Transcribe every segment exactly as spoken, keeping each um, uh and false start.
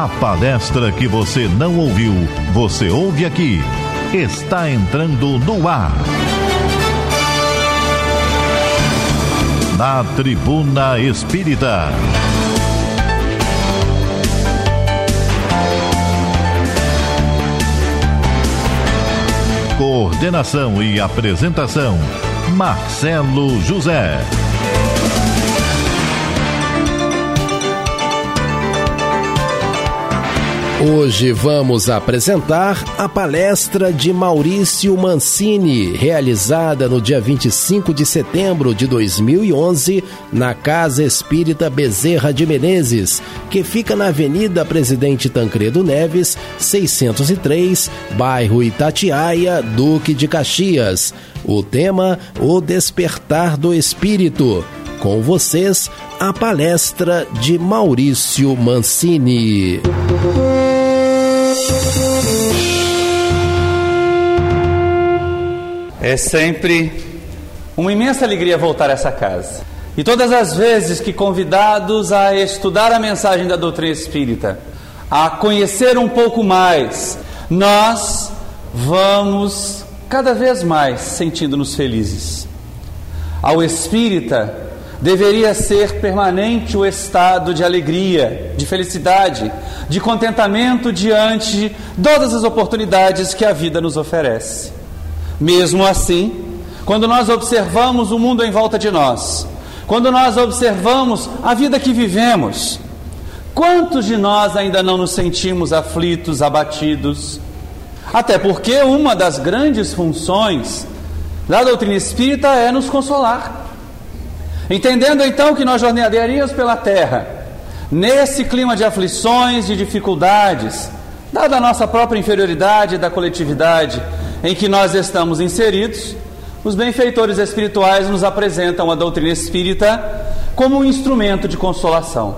A palestra que você não ouviu, você ouve aqui. Está entrando no ar. Na Tribuna Espírita. Coordenação e apresentação, Marcelo José. Hoje vamos apresentar a palestra de Maurício Mancini, realizada no dia vinte e cinco de setembro de dois mil e onze, na Casa Espírita Bezerra de Menezes, que fica na Avenida Presidente Tancredo Neves, seiscentos e três, bairro Itatiaia, Duque de Caxias. O tema, o despertar do espírito. Com vocês, a palestra de Maurício Mancini. É sempre uma imensa alegria voltar a essa casa. E todas as vezes que convidados a estudar a mensagem da doutrina espírita, a conhecer um pouco mais, nós vamos cada vez mais sentindo-nos felizes. Ao espírita deveria ser permanente o estado de alegria, de felicidade, de contentamento diante de todas as oportunidades que a vida nos oferece. Mesmo assim, quando nós observamos o mundo em volta de nós, quando nós observamos a vida que vivemos, quantos de nós ainda não nos sentimos aflitos, abatidos? Até porque uma das grandes funções da doutrina espírita é nos consolar. Entendendo então que nós jornadearíamos pela terra, nesse clima de aflições, de dificuldades, dada a nossa própria inferioridade da coletividade em que nós estamos inseridos, os benfeitores espirituais nos apresentam a doutrina espírita como um instrumento de consolação.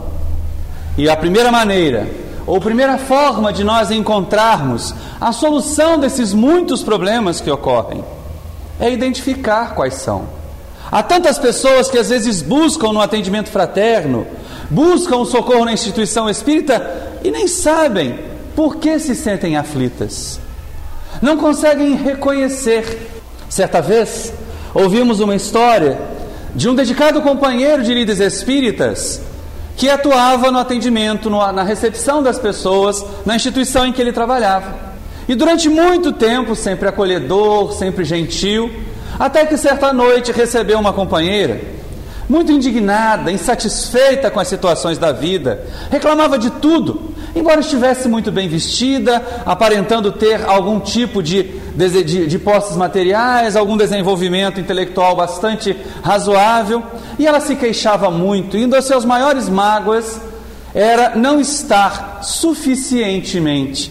E a primeira maneira, ou primeira forma de nós encontrarmos a solução desses muitos problemas que ocorrem, é identificar quais são. Há tantas pessoas que às vezes buscam no atendimento fraterno, buscam o socorro na instituição espírita e nem sabem por que se sentem aflitas. Não conseguem reconhecer. Certa vez, ouvimos uma história de um dedicado companheiro de líderes espíritas que atuava no atendimento, no, na recepção das pessoas, na instituição em que ele trabalhava. E durante muito tempo, sempre acolhedor, sempre gentil, até que certa noite recebeu uma companheira, muito indignada, insatisfeita com as situações da vida, reclamava de tudo, embora estivesse muito bem vestida, aparentando ter algum tipo de, de, de posses materiais, algum desenvolvimento intelectual bastante razoável, e ela se queixava muito, e uma das suas maiores mágoas era não estar suficientemente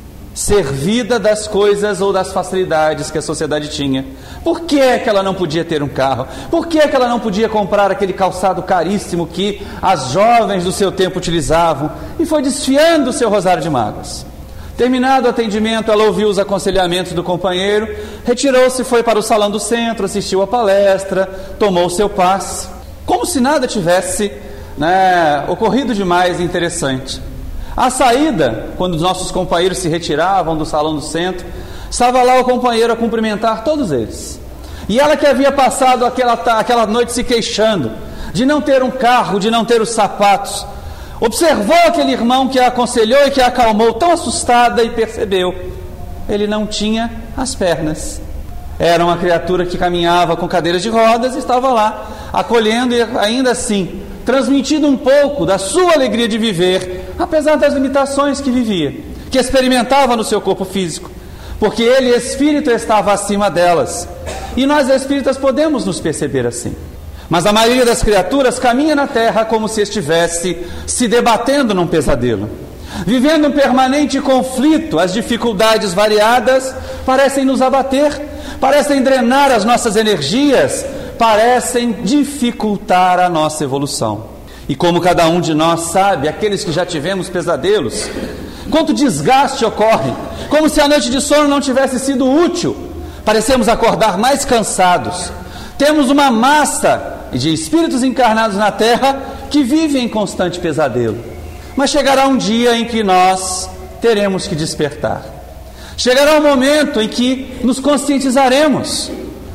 servida das coisas ou das facilidades que a sociedade tinha. Por que é que ela não podia ter um carro? Por que é que ela não podia comprar aquele calçado caríssimo que as jovens do seu tempo utilizavam? E foi desfiando o seu rosário de mágoas. Terminado o atendimento, ela ouviu os aconselhamentos do companheiro, retirou-se, foi para o salão do centro, assistiu a palestra, tomou o seu passe, como se nada tivesse né, ocorrido de mais interessante. À saída, quando os nossos companheiros se retiravam do salão do centro, estava lá o companheiro a cumprimentar todos eles. E ela que havia passado aquela, aquela noite se queixando de não ter um carro, de não ter os sapatos, observou aquele irmão que a aconselhou e que a acalmou, tão assustada, e percebeu, ele não tinha as pernas. Era uma criatura que caminhava com cadeiras de rodas e estava lá, acolhendo e ainda assim, transmitindo um pouco da sua alegria de viver, apesar das limitações que vivia, que experimentava no seu corpo físico, porque ele, espírito, estava acima delas. E nós, espíritas, podemos nos perceber assim. Mas a maioria das criaturas caminha na terra como se estivesse se debatendo num pesadelo, vivendo um permanente conflito. As dificuldades variadas parecem nos abater, parecem drenar as nossas energias, parecem dificultar a nossa evolução. E como cada um de nós sabe, aqueles que já tivemos pesadelos, quanto desgaste ocorre, como se a noite de sono não tivesse sido útil, parecemos acordar mais cansados. Temos uma massa de espíritos encarnados na terra que vivem em constante pesadelo. Mas chegará um dia em que nós teremos que despertar. Chegará um momento em que nos conscientizaremos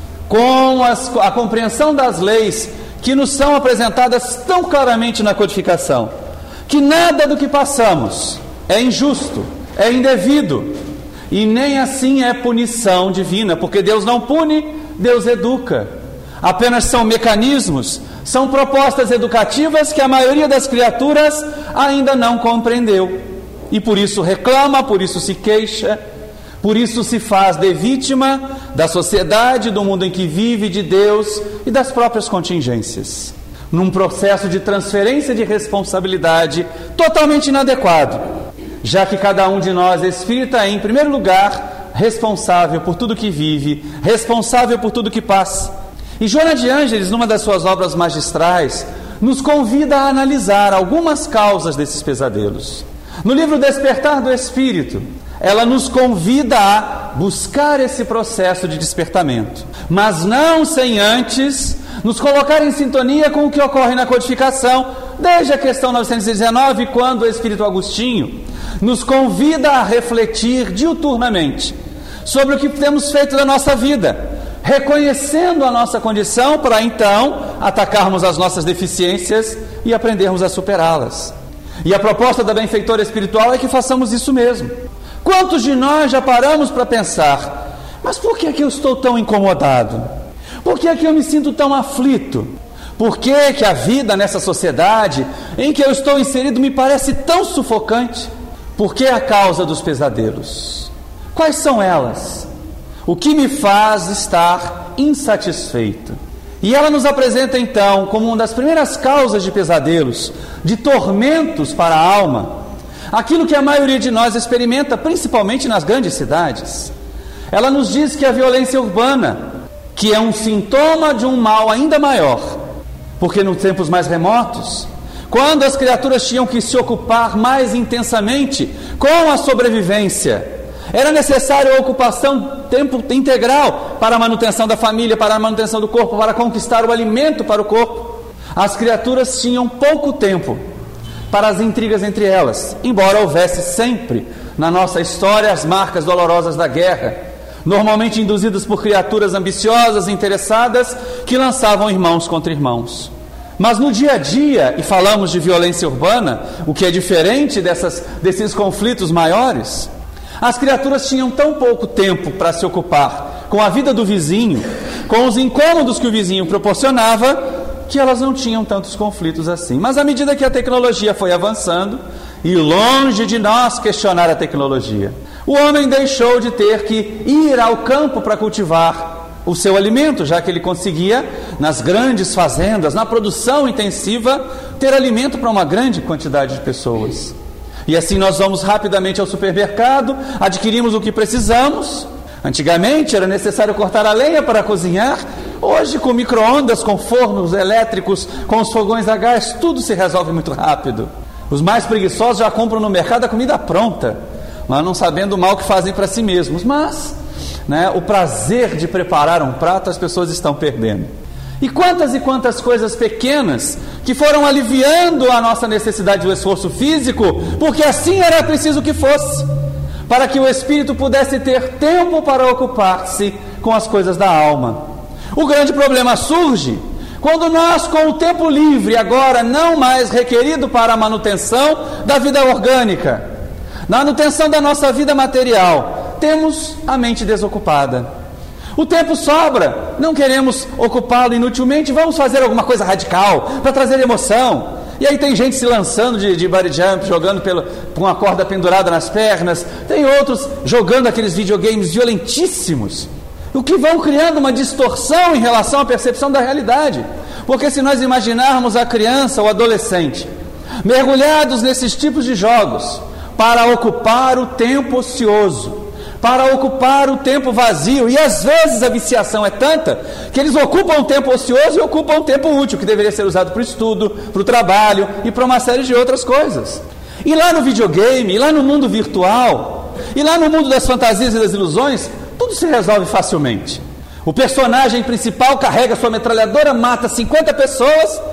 com as, a compreensão das leis que nos são apresentadas tão claramente na codificação, que nada do que passamos é injusto, é indevido, e nem assim é punição divina, porque Deus não pune, Deus educa. Apenas são mecanismos, são propostas educativas que a maioria das criaturas ainda não compreendeu, e por isso reclama, por isso se queixa, por isso se faz de vítima da sociedade, do mundo em que vive, de Deus e das próprias contingências, num processo de transferência de responsabilidade totalmente inadequado, já que cada um de nós espírita é, em primeiro lugar, responsável por tudo que vive, responsável por tudo que passa. E Joana de Ângeles, numa das suas obras magistrais, nos convida a analisar algumas causas desses pesadelos. No livro Despertar do Espírito, ela nos convida a buscar esse processo de despertamento, mas não sem antes nos colocar em sintonia com o que ocorre na codificação, desde a questão novecentos e dezenove, quando o Espírito Agostinho nos convida a refletir diuturnamente sobre o que temos feito da nossa vida, reconhecendo a nossa condição para então atacarmos as nossas deficiências e aprendermos a superá-las. E a proposta da benfeitora espiritual é que façamos isso mesmo. Quantos de nós já paramos para pensar, mas por que é que eu estou tão incomodado? Por que é que eu me sinto tão aflito? Por que é que a vida nessa sociedade em que eu estou inserido me parece tão sufocante? Por que a causa dos pesadelos? Quais são elas? O que me faz estar insatisfeito? E ela nos apresenta então, como uma das primeiras causas de pesadelos, de tormentos para a alma, aquilo que a maioria de nós experimenta, principalmente nas grandes cidades. Ela nos diz que a violência urbana, que é um sintoma de um mal ainda maior, porque nos tempos mais remotos, quando as criaturas tinham que se ocupar mais intensamente com a sobrevivência, era necessária a ocupação tempo integral para a manutenção da família, para a manutenção do corpo, para conquistar o alimento para o corpo. As criaturas tinham pouco tempo para as intrigas entre elas, embora houvesse sempre na nossa história as marcas dolorosas da guerra, normalmente induzidas por criaturas ambiciosas e interessadas que lançavam irmãos contra irmãos. Mas no dia a dia, e falamos de violência urbana, o que é diferente dessas, desses conflitos maiores, as criaturas tinham tão pouco tempo para se ocupar com a vida do vizinho, com os incômodos que o vizinho proporcionava, que elas não tinham tantos conflitos assim. Mas à medida que a tecnologia foi avançando, e longe de nós questionar a tecnologia, o homem deixou de ter que ir ao campo para cultivar o seu alimento, já que ele conseguia, nas grandes fazendas, na produção intensiva, ter alimento para uma grande quantidade de pessoas. E assim nós vamos rapidamente ao supermercado, adquirimos o que precisamos. Antigamente era necessário cortar a lenha para cozinhar. Hoje, com micro-ondas, com fornos elétricos, com os fogões a gás, tudo se resolve muito rápido. Os mais preguiçosos já compram no mercado a comida pronta, mas não sabendo o mal que fazem para si mesmos. Mas, né, o prazer de preparar um prato as pessoas estão perdendo. E quantas e quantas coisas pequenas que foram aliviando a nossa necessidade do esforço físico, porque assim era preciso que fosse, para que o espírito pudesse ter tempo para ocupar-se com as coisas da alma. O grande problema surge quando nós, com o tempo livre, agora não mais requerido para a manutenção da vida orgânica, na manutenção da nossa vida material, temos a mente desocupada. O tempo sobra, não queremos ocupá-lo inutilmente, vamos fazer alguma coisa radical para trazer emoção. E aí tem gente se lançando de, de bungee jump, jogando pelo, com uma corda pendurada nas pernas, tem outros jogando aqueles videogames violentíssimos, o que vão criando uma distorção em relação à percepção da realidade. Porque se nós imaginarmos a criança ou adolescente mergulhados nesses tipos de jogos para ocupar o tempo ocioso, para ocupar o tempo vazio, e às vezes a viciação é tanta que eles ocupam o tempo ocioso e ocupam o tempo útil, que deveria ser usado para o estudo, para o trabalho e para uma série de outras coisas. E lá no videogame, e lá no mundo virtual, e lá no mundo das fantasias e das ilusões, tudo se resolve facilmente. O personagem principal carrega sua metralhadora, mata cinquenta pessoas,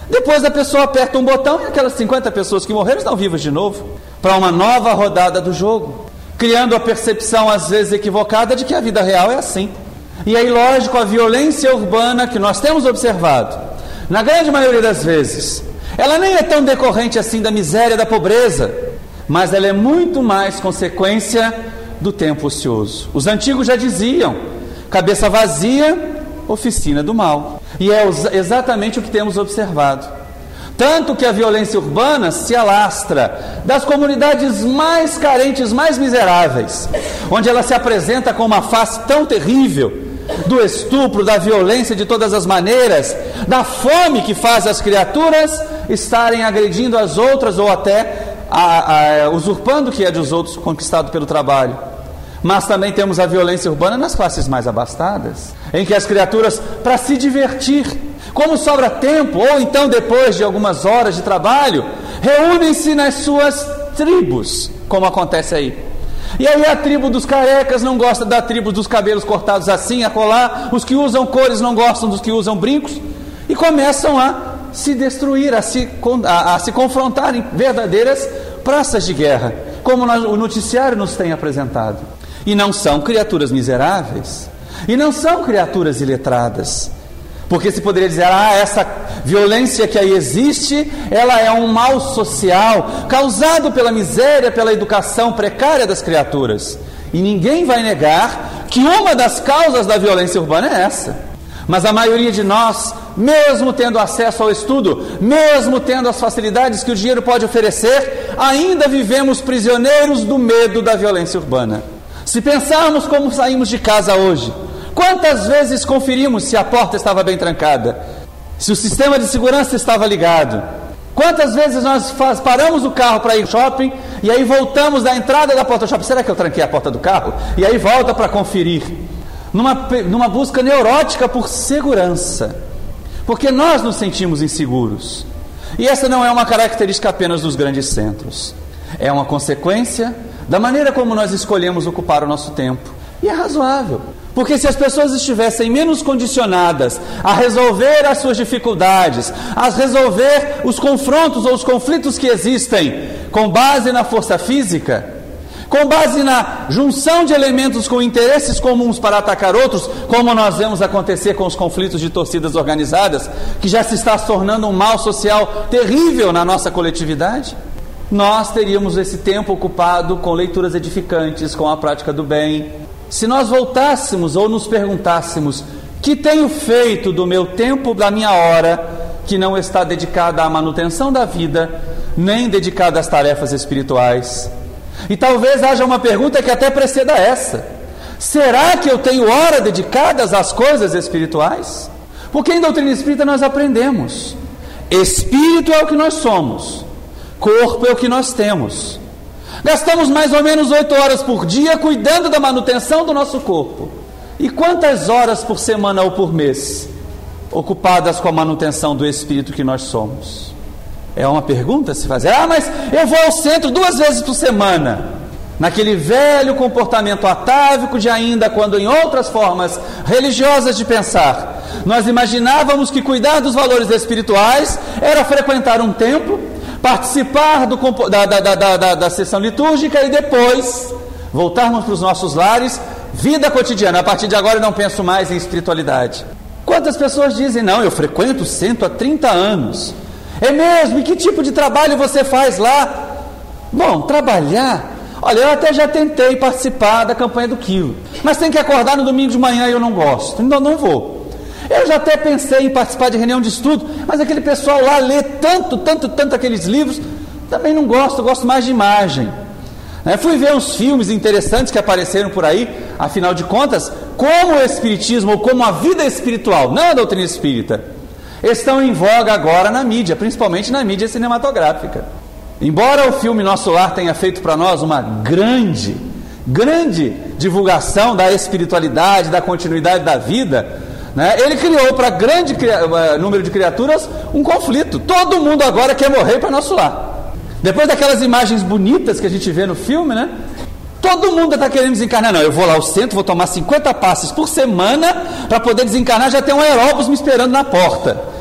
Depois a pessoa aperta um botão e aquelas cinquenta pessoas que morreram estão vivas de novo, para uma nova rodada do jogo, criando a percepção às vezes equivocada de que a vida real é assim. E aí, lógico, a violência urbana que nós temos observado, na grande maioria das vezes, ela nem é tão decorrente assim da miséria, da pobreza, mas ela é muito mais consequência do tempo ocioso. Os antigos já diziam: cabeça vazia, oficina do mal. E é exatamente o que temos observado. Tanto que a violência urbana se alastra das comunidades mais carentes, mais miseráveis, onde ela se apresenta com uma face tão terrível do estupro, da violência de todas as maneiras, da fome que faz as criaturas estarem agredindo as outras ou até a, a, usurpando o que é dos outros, conquistado pelo trabalho. Mas também temos a violência urbana nas classes mais abastadas, em que as criaturas, para se divertir, como sobra tempo, ou então depois de algumas horas de trabalho, reúnem-se nas suas tribos, como acontece aí. E aí a tribo dos carecas não gosta da tribo dos cabelos cortados assim, acolá. Os que usam cores não gostam dos que usam brincos, e começam a se destruir, a se, a, a se confrontar em verdadeiras praças de guerra, como nós, o noticiário nos tem apresentado. E não são criaturas miseráveis, e não são criaturas iletradas, porque se poderia dizer: ah, essa violência que aí existe, ela é um mal social, causado pela miséria, pela educação precária das criaturas. E ninguém vai negar que uma das causas da violência urbana é essa. Mas a maioria de nós, mesmo tendo acesso ao estudo, mesmo tendo as facilidades que o dinheiro pode oferecer, ainda vivemos prisioneiros do medo da violência urbana. Se pensarmos como saímos de casa hoje, quantas vezes conferimos se a porta estava bem trancada, se o sistema de segurança estava ligado? Quantas vezes nós faz, paramos o carro para ir ao shopping e aí voltamos da entrada da porta do shopping? Será que eu tranquei a porta do carro? E aí volta para conferir, numa, numa busca neurótica por segurança, porque nós nos sentimos inseguros. E essa não é uma característica apenas dos grandes centros, é uma consequência da maneira como nós escolhemos ocupar o nosso tempo. E é razoável, porque se as pessoas estivessem menos condicionadas a resolver as suas dificuldades, a resolver os confrontos ou os conflitos que existem com base na força física, com base na junção de elementos com interesses comuns para atacar outros, como nós vemos acontecer com os conflitos de torcidas organizadas, que já se está tornando um mal social terrível na nossa coletividade, nós teríamos esse tempo ocupado com leituras edificantes, com a prática do bem. Se nós voltássemos ou nos perguntássemos: que tenho feito do meu tempo, da minha hora, que não está dedicada à manutenção da vida, nem dedicada às tarefas espirituais? E talvez haja uma pergunta que até preceda essa: será que eu tenho hora dedicadas às coisas espirituais? Porque em doutrina espírita nós aprendemos: espírito é o que nós somos, corpo é o que nós temos. Gastamos mais ou menos oito horas por dia cuidando da manutenção do nosso corpo. E quantas horas por semana ou por mês ocupadas com a manutenção do espírito que nós somos? É uma pergunta a se fazer. Ah, mas eu vou ao centro duas vezes por semana. Naquele velho comportamento atávico de ainda quando em outras formas religiosas de pensar, nós imaginávamos que cuidar dos valores espirituais era frequentar um templo, participar do, da, da, da, da, da sessão litúrgica e depois voltarmos para os nossos lares, vida cotidiana. A partir de agora eu não penso mais em espiritualidade. Quantas pessoas dizem: não, eu frequento o centro há trinta anos. É mesmo? E que tipo de trabalho você faz lá? Bom, trabalhar... Olha, eu até já tentei participar da campanha do quilo, mas tem que acordar no domingo de manhã e eu não gosto, então não vou. Eu já até pensei em participar de reunião de estudo, mas aquele pessoal lá lê tanto, tanto, tanto aqueles livros, também não gosto, eu gosto mais de imagem. É, fui ver uns filmes interessantes que apareceram por aí, afinal de contas, como o espiritismo ou como a vida espiritual, não a doutrina espírita, estão em voga agora na mídia, principalmente na mídia cinematográfica. Embora o filme Nosso Lar tenha feito para nós uma grande, grande divulgação da espiritualidade, da continuidade da vida, né, ele criou para grande uh, número de criaturas um conflito. Todo mundo agora quer morrer para Nosso Lar. Depois daquelas imagens bonitas que a gente vê no filme, né, todo mundo está querendo desencarnar. Não, eu vou lá ao centro, vou tomar cinquenta passes por semana para poder desencarnar, já tem um aeróbus me esperando na porta.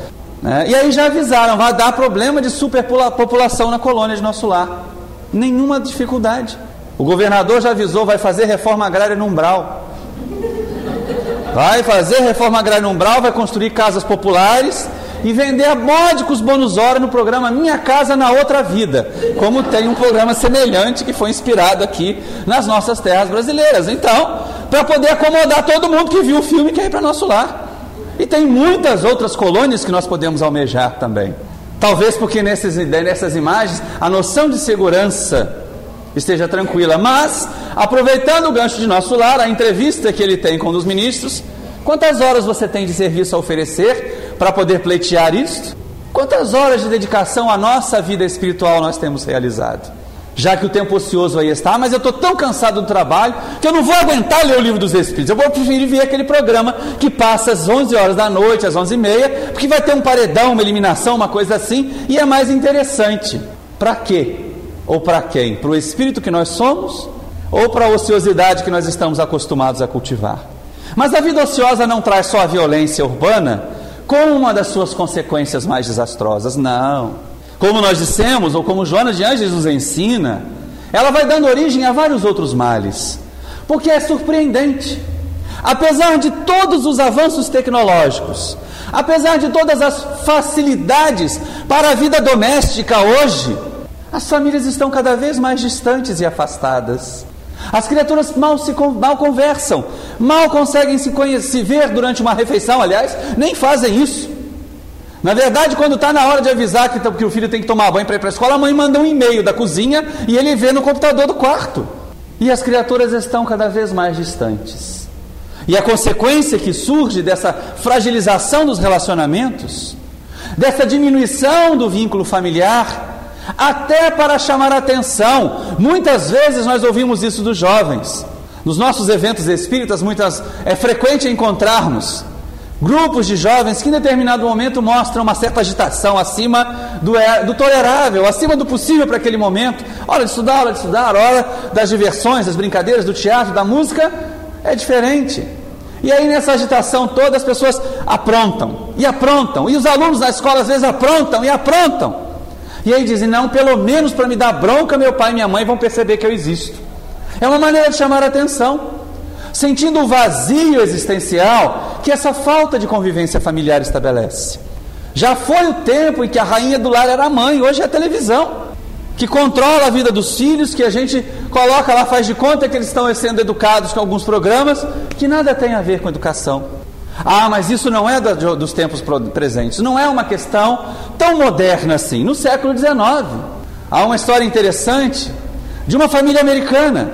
É, e aí já avisaram, vai dar problema de superpopulação na colônia de Nosso Lar. Nenhuma dificuldade. O governador já avisou, vai fazer reforma agrária no umbral. Vai fazer reforma agrária no umbral, vai construir casas populares e vender a módicos bônus hora no programa Minha Casa na Outra Vida, como tem um programa semelhante que foi inspirado aqui nas nossas terras brasileiras. Então, para poder acomodar todo mundo que viu o filme e quer ir para Nosso Lar. E tem muitas outras colônias que nós podemos almejar também. Talvez porque nesses, nessas imagens a noção de segurança esteja tranquila, mas aproveitando o gancho de Nosso Lar, a entrevista que ele tem com um dos ministros, quantas horas você tem de serviço a oferecer para poder pleitear isto? Quantas horas de dedicação à nossa vida espiritual nós temos realizado? Já que o tempo ocioso aí está, mas eu estou tão cansado do trabalho que eu não vou aguentar ler o Livro dos Espíritos. Eu vou preferir ver aquele programa que passa às onze horas da noite, às onze e meia, porque vai ter um paredão, uma eliminação, uma coisa assim, e é mais interessante. Para quê? Ou para quem? Para o espírito que nós somos? Ou para a ociosidade que nós estamos acostumados a cultivar? Mas a vida ociosa não traz só a violência urbana como uma das suas consequências mais desastrosas, não. Como nós dissemos, ou como Joana de Ângeles nos ensina, ela vai dando origem a vários outros males. Porque é surpreendente. Apesar de todos os avanços tecnológicos, apesar de todas as facilidades para a vida doméstica hoje, as famílias estão cada vez mais distantes e afastadas. As criaturas mal, se, mal conversam, mal conseguem se, conhecer, se ver durante uma refeição, aliás, nem fazem isso. Na verdade, quando está na hora de avisar que, que o filho tem que tomar banho para ir para a escola, a mãe manda um e-mail da cozinha e ele vê no computador do quarto. E as criaturas estão cada vez mais distantes. E a consequência que surge dessa fragilização dos relacionamentos, dessa diminuição do vínculo familiar, até para chamar a atenção. Muitas vezes nós ouvimos isso dos jovens. Nos nossos eventos espíritas, muitas, é frequente encontrarmos grupos de jovens que em determinado momento mostram uma certa agitação acima do, do tolerável, acima do possível para aquele momento. Hora de estudar, hora de estudar, hora das diversões, das brincadeiras, do teatro, da música, é diferente. E aí nessa agitação toda as pessoas aprontam, e aprontam, e os alunos da escola às vezes aprontam e aprontam. E aí dizem, não, pelo menos para me dar bronca, meu pai e minha mãe vão perceber que eu existo. É uma maneira de chamar a atenção, sentindo o vazio existencial que essa falta de convivência familiar estabelece. Já foi o tempo em que a rainha do lar era a mãe, hoje é a televisão, que controla a vida dos filhos, que a gente coloca lá, faz de conta que eles estão sendo educados com alguns programas que nada tem a ver com educação. Ah, mas isso não é da, dos tempos presentes, não é uma questão tão moderna assim. No século dezenove, há uma história interessante de uma família americana,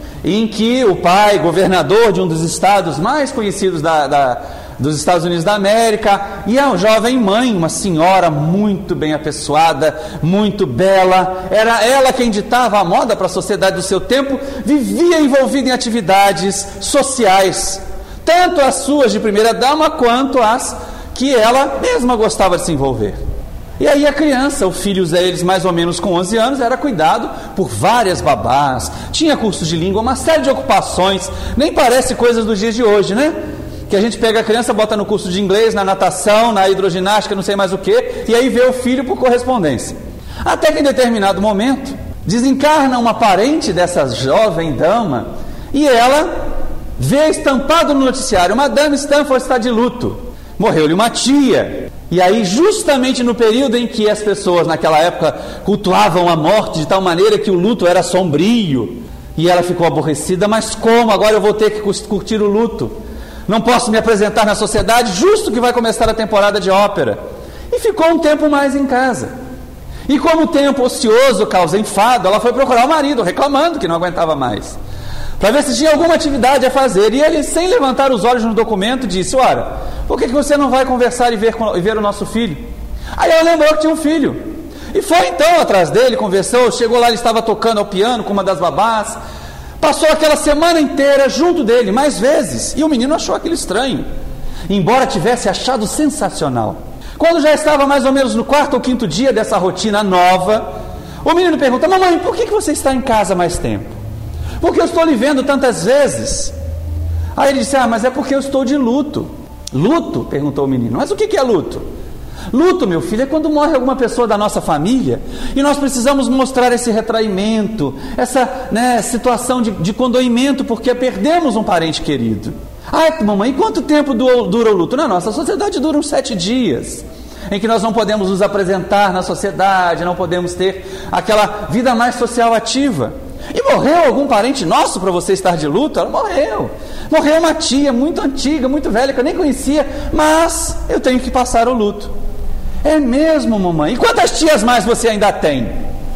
em que o pai, governador de um dos estados mais conhecidos da, da, dos Estados Unidos da América, e a jovem mãe, uma senhora muito bem apessoada, muito bela, era ela quem ditava a moda para a sociedade do seu tempo, vivia envolvida em atividades sociais, tanto as suas de primeira dama, quanto as que ela mesma gostava de se envolver. E aí a criança, o filho deles mais ou menos com onze anos, era cuidado por várias babás, tinha cursos de língua, uma série de ocupações, nem parece coisas dos dias de hoje, né? Que a gente pega a criança, bota no curso de inglês, na natação, na hidroginástica, não sei mais o que, e aí vê o filho por correspondência. Até que em determinado momento, desencarna uma parente dessa jovem dama, e ela vê estampado no noticiário, Madame Stanford está de luto, morreu-lhe uma tia. E aí, justamente no período em que as pessoas naquela época cultuavam a morte de tal maneira que o luto era sombrio, e ela ficou aborrecida, mas como? Agora eu vou ter que curtir o luto, não posso me apresentar na sociedade, justo que vai começar a temporada de ópera. E ficou um tempo mais em casa. E como o tempo ocioso causa enfado, ela foi procurar o marido, reclamando que não aguentava mais, para ver se tinha alguma atividade a fazer. E ele, sem levantar os olhos no documento, disse, ora, por que, que você não vai conversar e ver, e ver o nosso filho? Aí ela lembrou que tinha um filho, e foi então atrás dele, conversou, chegou lá, ele estava tocando ao piano com uma das babás, passou aquela semana inteira junto dele, mais vezes, e o menino achou aquilo estranho, embora tivesse achado sensacional. Quando já estava mais ou menos no quarto ou quinto dia dessa rotina nova, o menino pergunta, mamãe, por que, que você está em casa mais tempo? Porque eu estou lhe vendo tantas vezes. Aí ele disse, ah, mas é porque eu estou de luto. Luto? Perguntou o menino. Mas o que é luto? Luto, meu filho, é quando morre alguma pessoa da nossa família e nós precisamos mostrar esse retraimento, essa né, situação de, de condoimento porque perdemos um parente querido. Ah, mamãe, e quanto tempo dura o luto? Na nossa sociedade dura uns sete dias, em que nós não podemos nos apresentar na sociedade, não podemos ter aquela vida mais social ativa. E morreu algum parente nosso para você estar de luto? Ela morreu. Morreu uma tia muito antiga, muito velha, que eu nem conhecia, mas eu tenho que passar o luto. É mesmo, mamãe? E quantas tias mais você ainda tem?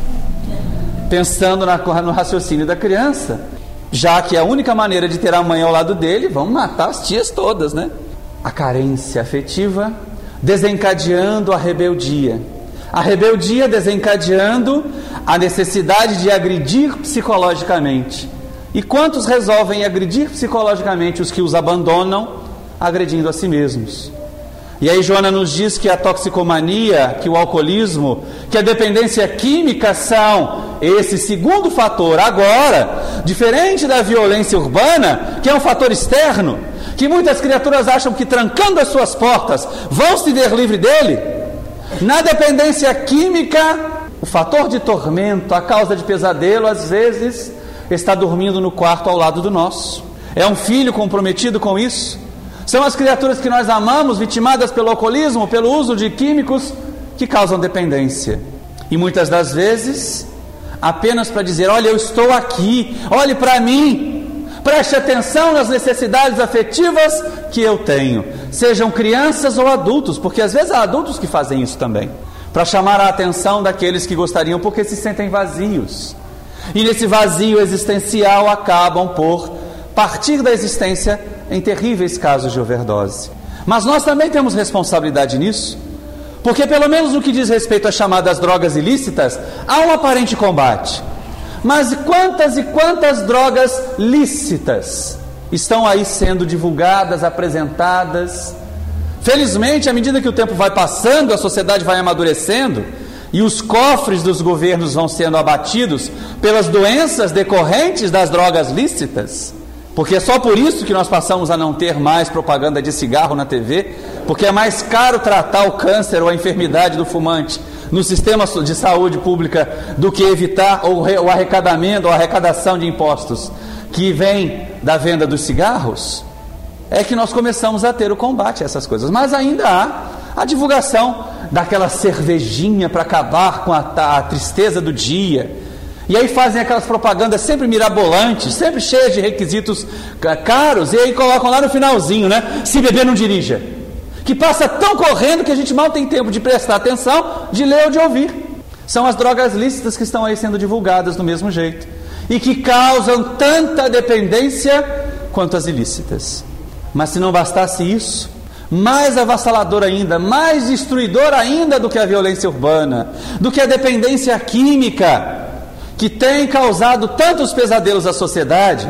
Pensando na, no raciocínio da criança, já que a única maneira de ter a mãe ao lado dele, vamos matar as tias todas, né? A carência afetiva desencadeando a rebeldia. A rebeldia desencadeando a necessidade de agredir psicologicamente. E quantos resolvem agredir psicologicamente? Os que os abandonam, agredindo a si mesmos. E aí Joana nos diz que a toxicomania, que o alcoolismo, que a dependência química são esse segundo fator. Agora, diferente da violência urbana, que é um fator externo, que muitas criaturas acham que trancando as suas portas vão se ver livre dele, na dependência química, o fator de tormento, a causa de pesadelo, às vezes, está dormindo no quarto ao lado do nosso. É um filho comprometido com isso. São as criaturas que nós amamos, vitimadas pelo alcoolismo, pelo uso de químicos que causam dependência. E muitas das vezes, apenas para dizer, olha, eu estou aqui, olhe para mim, preste atenção nas necessidades afetivas que eu tenho. Sejam crianças ou adultos, porque às vezes há adultos que fazem isso também, para chamar a atenção daqueles que gostariam, porque se sentem vazios. E nesse vazio existencial acabam por partir da existência em terríveis casos de overdose. Mas nós também temos responsabilidade nisso, porque pelo menos no que diz respeito às chamadas drogas ilícitas, há um aparente combate. Mas quantas e quantas drogas lícitas estão aí sendo divulgadas, apresentadas? Felizmente, à medida que o tempo vai passando, a sociedade vai amadurecendo e os cofres dos governos vão sendo abatidos pelas doenças decorrentes das drogas lícitas. Porque é só por isso que nós passamos a não ter mais propaganda de cigarro na T V, porque é mais caro tratar o câncer ou a enfermidade do fumante no sistema de saúde pública do que evitar o arrecadamento ou a arrecadação de impostos que vem da venda dos cigarros. É que nós começamos a ter o combate a essas coisas. Mas ainda há a divulgação daquela cervejinha para acabar com a, a tristeza do dia. E aí fazem aquelas propagandas sempre mirabolantes, sempre cheias de requisitos caros, e aí colocam lá no finalzinho, né? Se beber, não dirija. Que passa tão correndo que a gente mal tem tempo de prestar atenção, de ler ou de ouvir. São as drogas lícitas que estão aí sendo divulgadas do mesmo jeito. E que causam tanta dependência quanto as ilícitas. Mas se não bastasse isso, mais avassalador ainda, mais destruidor ainda do que a violência urbana, do que a dependência química, que tem causado tantos pesadelos à sociedade,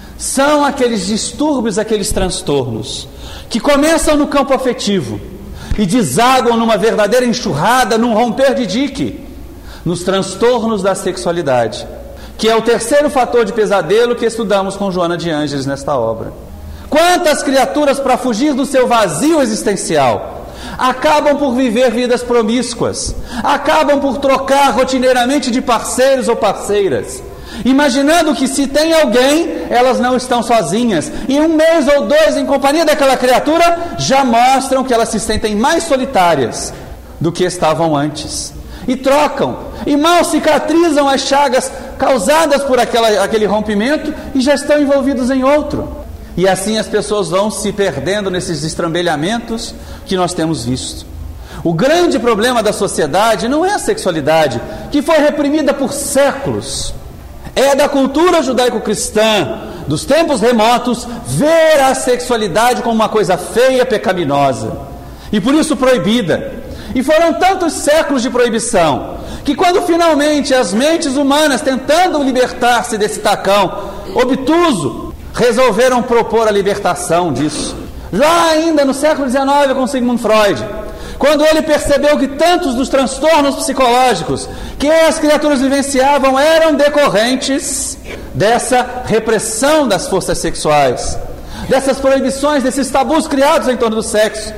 são aqueles distúrbios, aqueles transtornos, que começam no campo afetivo e desaguam numa verdadeira enxurrada, num romper de dique, nos transtornos da sexualidade, que é o terceiro fator de pesadelo que estudamos com Joana de Ângeles nesta obra. Quantas criaturas, para fugir do seu vazio existencial, acabam por viver vidas promíscuas, acabam por trocar rotineiramente de parceiros ou parceiras, imaginando que se tem alguém, elas não estão sozinhas, e um mês ou dois em companhia daquela criatura, já mostram que elas se sentem mais solitárias do que estavam antes, e trocam, e mal cicatrizam as chagas causadas por aquela, aquele rompimento, e já estão envolvidos em outro. E assim as pessoas vão se perdendo nesses estrambelhamentos que nós temos visto. O grande problema da sociedade não é a sexualidade, que foi reprimida por séculos. É da cultura judaico-cristã, dos tempos remotos, ver a sexualidade como uma coisa feia, pecaminosa, e por isso proibida. E foram tantos séculos de proibição, que quando finalmente as mentes humanas, tentando libertar-se desse tacão obtuso, resolveram propor a libertação disso. Já ainda no século dezenove com Sigmund Freud, quando ele percebeu que tantos dos transtornos psicológicos que as criaturas vivenciavam eram decorrentes dessa repressão das forças sexuais, dessas proibições, desses tabus criados em torno do sexo,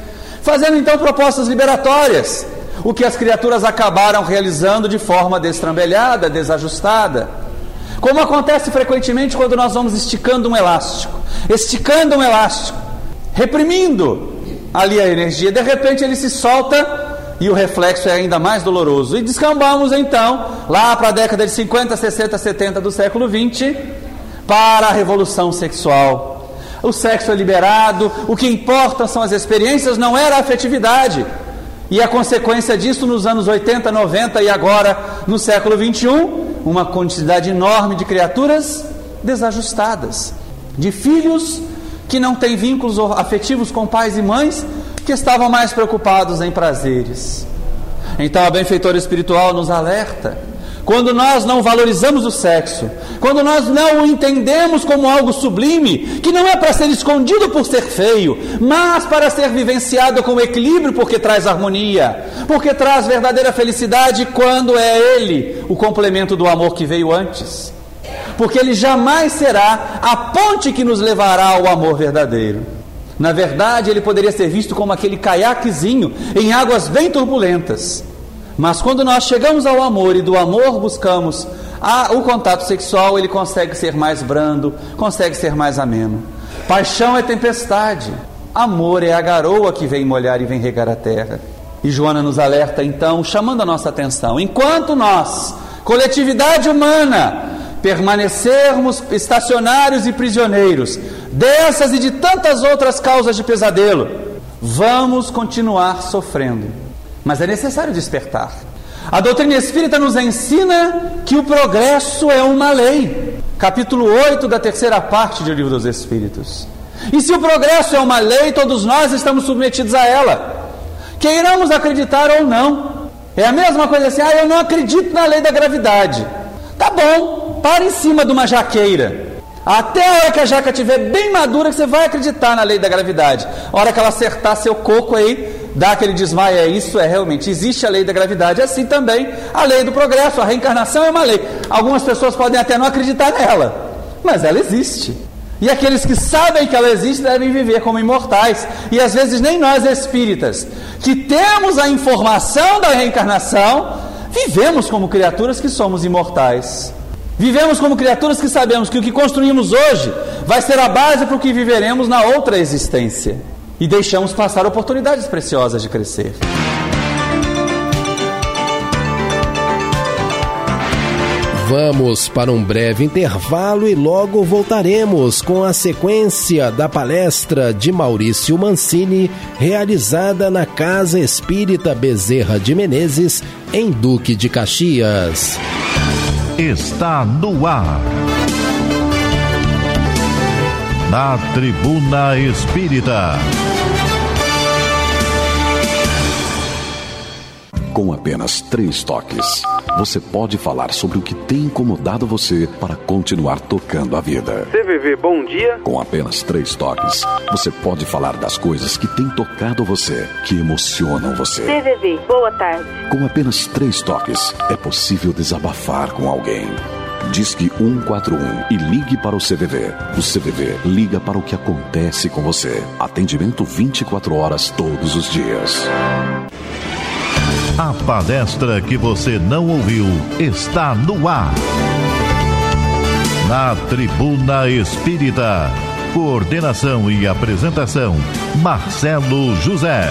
fazendo então propostas liberatórias, o que as criaturas acabaram realizando de forma destrambelhada, desajustada, como acontece frequentemente quando nós vamos esticando um elástico, esticando um elástico, reprimindo ali a energia, de repente ele se solta e o reflexo é ainda mais doloroso. E descambamos então lá para a década de cinquenta, sessenta, setenta do século vinte para a revolução sexual. O sexo é liberado, o que importa são as experiências, não era a afetividade. E a consequência disso nos anos oitenta, noventa e agora no século vinte e um, uma quantidade enorme de criaturas desajustadas, de filhos que não têm vínculos afetivos com pais e mães, que estavam mais preocupados em prazeres. Então a benfeitora espiritual nos alerta: quando nós não valorizamos o sexo, quando nós não o entendemos como algo sublime, que não é para ser escondido por ser feio, mas para ser vivenciado com equilíbrio, porque traz harmonia, porque traz verdadeira felicidade, quando é ele o complemento do amor que veio antes, porque ele jamais será a ponte que nos levará ao amor verdadeiro. Na verdade, ele poderia ser visto como aquele caiaquezinho em águas bem turbulentas. Mas quando nós chegamos ao amor e do amor buscamos a, o contato sexual, ele consegue ser mais brando, consegue ser mais ameno. Paixão é tempestade, amor é a garoa que vem molhar e vem regar a terra. E Joana nos alerta então, chamando a nossa atenção: enquanto nós, coletividade humana, permanecermos estacionários e prisioneiros dessas e de tantas outras causas de pesadelo, vamos continuar sofrendo. Mas é necessário despertar. A doutrina espírita nos ensina que o progresso é uma lei. Capítulo oito da terceira parte do Livro dos Espíritos. E se o progresso é uma lei, todos nós estamos submetidos a ela, queiramos acreditar ou não. É a mesma coisa assim: ah, eu não acredito na lei da gravidade. Tá bom, para em cima de uma jaqueira, até a hora que a jaca estiver bem madura, que você vai acreditar na lei da gravidade. A hora que ela acertar seu coco aí, dá aquele desmaio. É isso, é realmente, existe a lei da gravidade. Assim também a lei do progresso, a reencarnação é uma lei. Algumas pessoas podem até não acreditar nela, mas ela existe. E aqueles que sabem que ela existe devem viver como imortais. E às vezes nem nós espíritas, que temos a informação da reencarnação, vivemos como criaturas que somos imortais. Vivemos como criaturas que sabemos que o que construímos hoje vai ser a base para o que viveremos na outra existência. E deixamos passar oportunidades preciosas de crescer. Vamos para um breve intervalo e logo voltaremos com a sequência da palestra de Maurício Mancini, realizada na Casa Espírita Bezerra de Menezes, em Duque de Caxias. Está no ar. Na Tribuna Espírita. Com apenas três toques, você pode falar sobre o que tem incomodado você para continuar tocando a vida. C V V, bom dia. Com apenas três toques, você pode falar das coisas que têm tocado você, que emocionam você. C V V, boa tarde. Com apenas três toques, é possível desabafar com alguém. Disque um quatro um e ligue para o C V V. O C V V liga para o que acontece com você. Atendimento vinte e quatro horas todos os dias. A palestra que você não ouviu está no ar. Na Tribuna Espírita. Coordenação e apresentação: Marcelo José.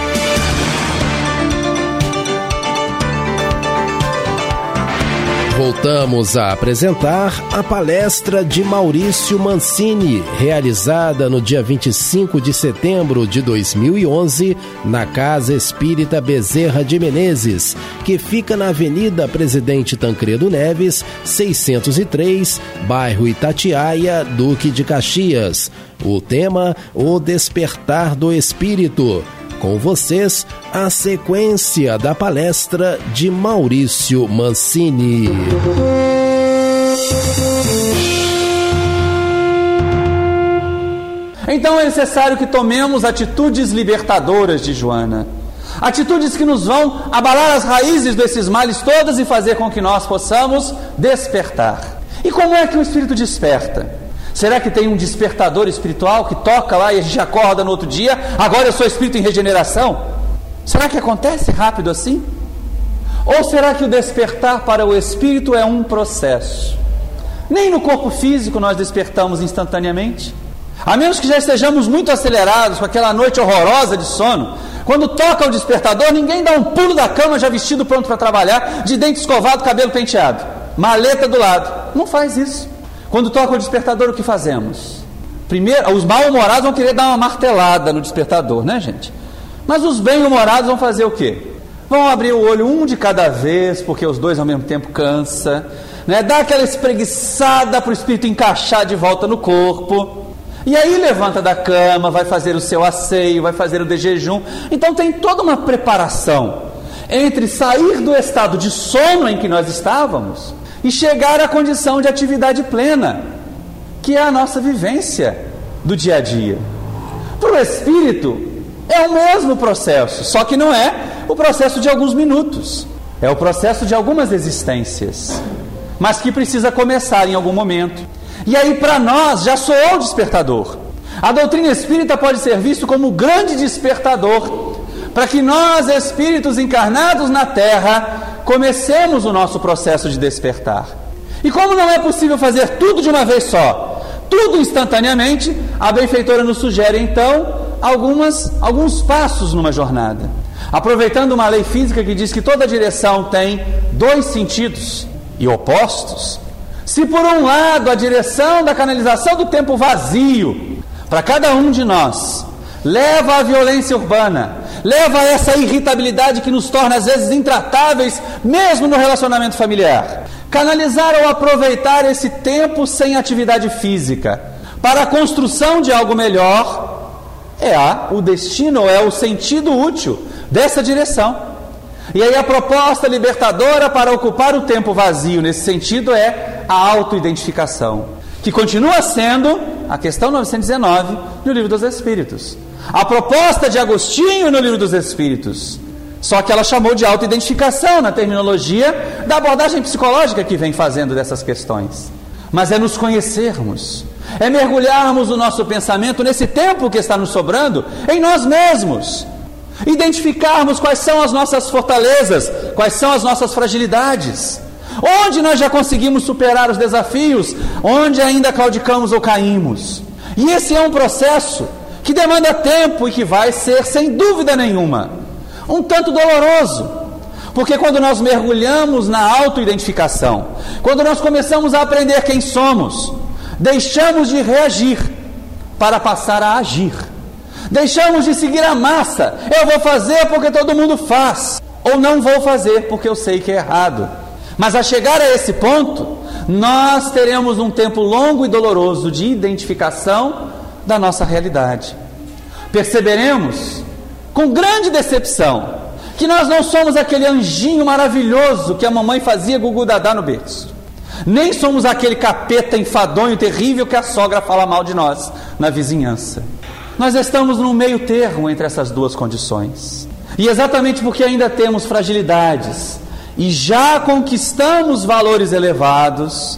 Voltamos a apresentar a palestra de Maurício Mancini, realizada no dia vinte e cinco de setembro de dois mil e onze, na Casa Espírita Bezerra de Menezes, que fica na Avenida Presidente Tancredo Neves, seiscentos e três, bairro Itatiaia, Duque de Caxias. O tema: O Despertar do Espírito. Com vocês, a sequência da palestra de Maurício Mancini. Então é necessário que tomemos atitudes libertadoras de Joana. Atitudes que nos vão abalar as raízes desses males todos e fazer com que nós possamos despertar. E como é que o Espírito desperta? Será que tem um despertador espiritual que toca lá e a gente acorda no outro dia? Agora eu sou espírito em regeneração? Será que acontece rápido assim? Ou será que o despertar para o espírito é um processo? Nem no corpo físico nós despertamos instantaneamente. A menos que já estejamos muito acelerados com aquela noite horrorosa de sono. Quando toca o despertador, ninguém dá um pulo da cama já vestido pronto para trabalhar, de dente escovado, cabelo penteado, maleta do lado. Não faz isso. Quando toca o despertador, o que fazemos? Primeiro, os mal-humorados vão querer dar uma martelada no despertador, né, gente? Mas os bem-humorados vão fazer o quê? Vão abrir o olho um de cada vez, porque os dois ao mesmo tempo cansa, né? Dá aquela espreguiçada para o espírito encaixar de volta no corpo. E aí levanta da cama, vai fazer o seu asseio, vai fazer o de jejum. Então tem toda uma preparação entre sair do estado de sono em que nós estávamos e chegar à condição de atividade plena, que é a nossa vivência do dia a dia. Para o espírito é o mesmo processo, só que não é o processo de alguns minutos, é o processo de algumas existências, mas que precisa começar em algum momento. E aí para nós já soou o despertador. A doutrina espírita pode ser visto como o grande despertador para que nós, espíritos encarnados na Terra, comecemos o nosso processo de despertar. E como não é possível fazer tudo de uma vez só, tudo instantaneamente, a benfeitora nos sugere então algumas, alguns passos numa jornada. Aproveitando uma lei física que diz que toda direção tem dois sentidos e opostos, se por um lado a direção da canalização do tempo vazio para cada um de nós leva à violência urbana, leva a essa irritabilidade que nos torna às vezes intratáveis mesmo no relacionamento familiar, canalizar ou aproveitar esse tempo sem atividade física para a construção de algo melhor é a, o destino, é o sentido útil dessa direção. E aí a proposta libertadora para ocupar o tempo vazio nesse sentido é a autoidentificação, que continua sendo a questão novecentos e dezenove no Livro dos Espíritos, a proposta de Agostinho no Livro dos Espíritos, só que ela chamou de autoidentificação na terminologia da abordagem psicológica que vem fazendo dessas questões. Mas é nos conhecermos, é mergulharmos o nosso pensamento nesse tempo que está nos sobrando em nós mesmos, identificarmos quais são as nossas fortalezas, quais são as nossas fragilidades, onde nós já conseguimos superar os desafios, onde ainda claudicamos ou caímos. E esse é um processo que demanda tempo e que vai ser, sem dúvida nenhuma, um tanto doloroso, porque quando nós mergulhamos na autoidentificação, quando nós começamos a aprender quem somos, deixamos de reagir para passar a agir. Deixamos de seguir a massa. Eu vou fazer porque todo mundo faz, ou não vou fazer porque eu sei que é errado. Mas a chegar a esse ponto, nós teremos um tempo longo e doloroso de identificação da nossa realidade. Perceberemos, com grande decepção, que nós não somos aquele anjinho maravilhoso que a mamãe fazia gugu dadá no berço. Nem somos aquele capeta enfadonho terrível que a sogra fala mal de nós na vizinhança. Nós estamos no meio termo entre essas duas condições. E exatamente porque ainda temos fragilidades e já conquistamos valores elevados,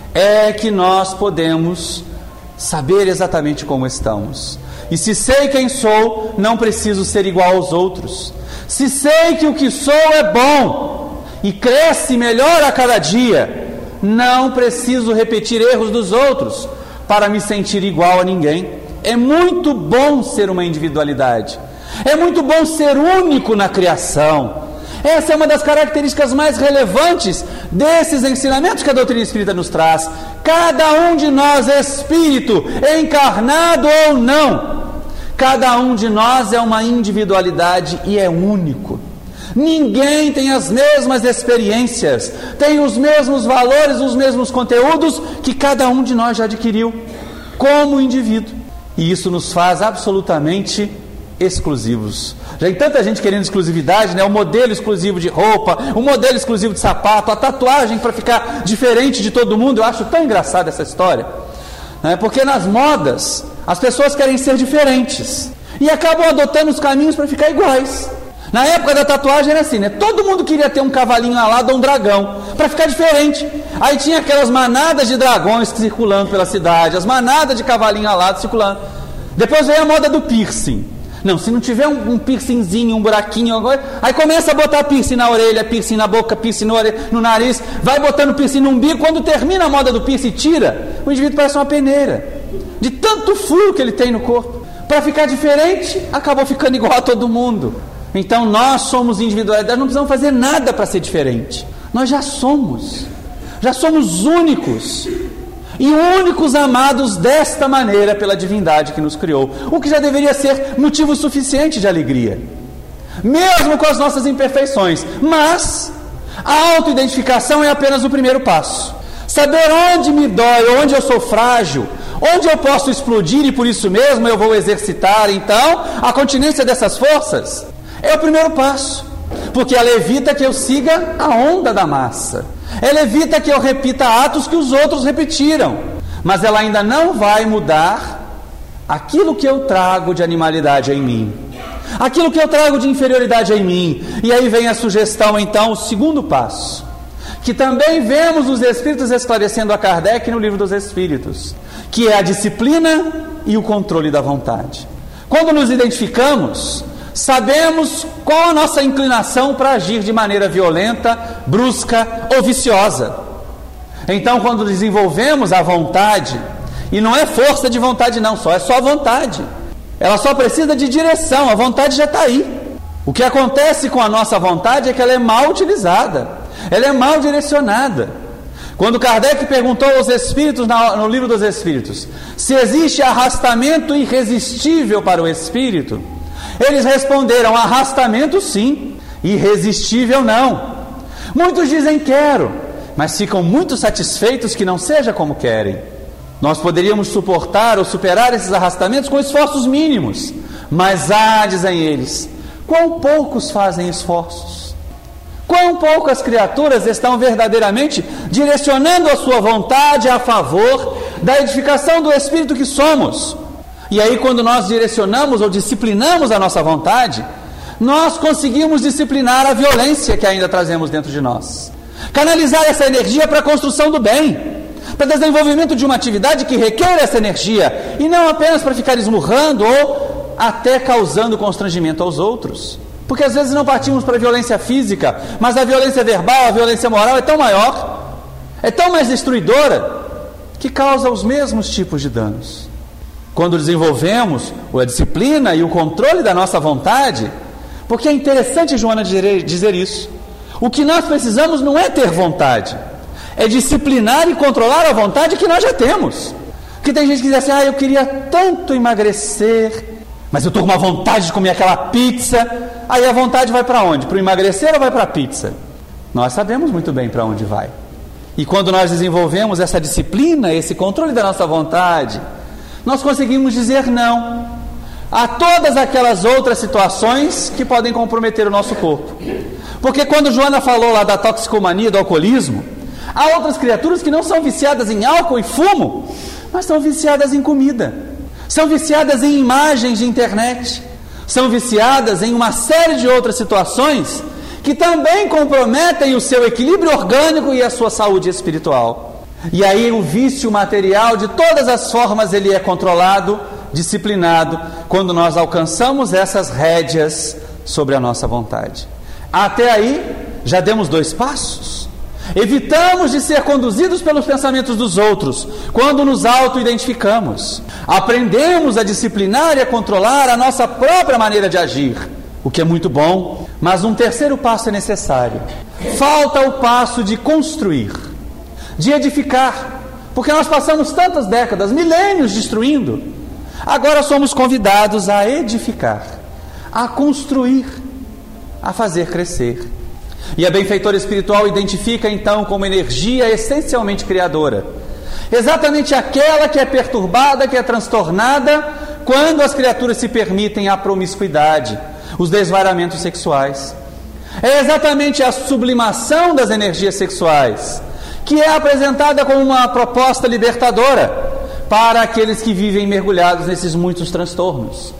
é que nós podemos saber exatamente como estamos. E se sei quem sou, não preciso ser igual aos outros. Se sei que o que sou é bom e cresce melhor a cada dia, não preciso repetir erros dos outros para me sentir igual a ninguém. É muito bom ser uma individualidade, é muito bom ser único na criação. Essa é uma das características mais relevantes desses ensinamentos que a doutrina espírita nos traz. Cada um de nós é espírito, encarnado ou não, cada um de nós é uma individualidade e é único. Ninguém tem as mesmas experiências, tem os mesmos valores, os mesmos conteúdos que cada um de nós já adquiriu como indivíduo. E isso nos faz absolutamente exclusivos. Já tem tanta gente querendo exclusividade, né? O modelo exclusivo de roupa, o modelo exclusivo de sapato, a tatuagem para ficar diferente de todo mundo. Eu acho tão engraçada essa história, né? Porque nas modas as pessoas querem ser diferentes e acabam adotando os caminhos para ficar iguais. Na época da tatuagem era assim, né? Todo mundo queria ter um cavalinho alado ou um dragão, para ficar diferente. Aí tinha aquelas manadas de dragões circulando pela cidade, as manadas de cavalinho alado circulando. Depois veio a moda do piercing. Não, se não tiver um, um piercingzinho, um buraquinho, agora, aí começa a botar piercing na orelha, piercing na boca, piercing no, orelha, no nariz, vai botando piercing no umbigo. Quando termina a moda do piercing, tira, o indivíduo parece uma peneira, de tanto furo que ele tem no corpo. Para ficar diferente, acabou ficando igual a todo mundo. Então nós somos individualidade, não precisamos fazer nada para ser diferente. Nós já somos, já somos únicos. E únicos amados desta maneira pela divindade que nos criou, o que já deveria ser motivo suficiente de alegria, mesmo com as nossas imperfeições. Mas a autoidentificação é apenas o primeiro passo. Saber onde me dói, onde eu sou frágil, onde eu posso explodir e por isso mesmo eu vou exercitar então a continência dessas forças, é o primeiro passo, porque ela evita que eu siga a onda da massa. Ela evita que eu repita atos que os outros repetiram, mas ela ainda não vai mudar aquilo que eu trago de animalidade em mim, aquilo que eu trago de inferioridade em mim. E aí vem a sugestão, então, o segundo passo, que também vemos os Espíritos esclarecendo a Kardec no Livro dos Espíritos, que é a disciplina e o controle da vontade. Quando nos identificamos, sabemos qual a nossa inclinação para agir de maneira violenta, brusca ou viciosa. Então, quando desenvolvemos a vontade, e não é força de vontade não, só é só vontade, ela só precisa de direção, a vontade já está aí. O que acontece com a nossa vontade é que ela é mal utilizada, ela é mal direcionada. Quando Kardec perguntou aos Espíritos, no Livro dos Espíritos, se existe arrastamento irresistível para o Espírito, eles responderam: arrastamento sim, irresistível não. Muitos dizem quero, mas ficam muito satisfeitos que não seja como querem. Nós poderíamos suportar ou superar esses arrastamentos com esforços mínimos, mas ah, dizem eles, quão poucos fazem esforços, quão poucas criaturas estão verdadeiramente direcionando a sua vontade a favor da edificação do espírito que somos. E aí, quando nós direcionamos ou disciplinamos a nossa vontade, nós conseguimos disciplinar a violência que ainda trazemos dentro de nós, canalizar essa energia para a construção do bem, para o desenvolvimento de uma atividade que requer essa energia, e não apenas para ficar esmurrando ou até causando constrangimento aos outros. Porque às vezes não partimos para a violência física, mas a violência verbal, a violência moral é tão maior, é tão mais destruidora, que causa os mesmos tipos de danos. Quando desenvolvemos a disciplina e o controle da nossa vontade, porque é interessante, Joana, dizer isso, o que nós precisamos não é ter vontade, é disciplinar e controlar a vontade que nós já temos. Porque tem gente que diz assim: ah, eu queria tanto emagrecer, mas eu estou com uma vontade de comer aquela pizza. Aí a vontade vai para onde? Para o emagrecer ou vai para a pizza? Nós sabemos muito bem para onde vai. E quando nós desenvolvemos essa disciplina, esse controle da nossa vontade, nós conseguimos dizer não a todas aquelas outras situações que podem comprometer o nosso corpo. Porque quando Joana falou lá da toxicomania, do alcoolismo, há outras criaturas que não são viciadas em álcool e fumo, mas são viciadas em comida, são viciadas em imagens de internet, são viciadas em uma série de outras situações que também comprometem o seu equilíbrio orgânico e a sua saúde espiritual. E aí o vício material, de todas as formas, ele é controlado, disciplinado, quando nós alcançamos essas rédeas sobre a nossa vontade. Até aí, já demos dois passos. Evitamos de ser conduzidos pelos pensamentos dos outros, quando nos auto-identificamos. Aprendemos a disciplinar e a controlar a nossa própria maneira de agir, o que é muito bom, mas um terceiro passo é necessário. Falta o passo de construir, de edificar, porque nós passamos tantas décadas, milênios destruindo. Agora somos convidados a edificar, a construir, a fazer crescer. E a benfeitora espiritual identifica então como energia essencialmente criadora, exatamente aquela que é perturbada, que é transtornada quando as criaturas se permitem a promiscuidade, os desvaramentos sexuais. É exatamente a sublimação das energias sexuais que é apresentada como uma proposta libertadora para aqueles que vivem mergulhados nesses muitos transtornos.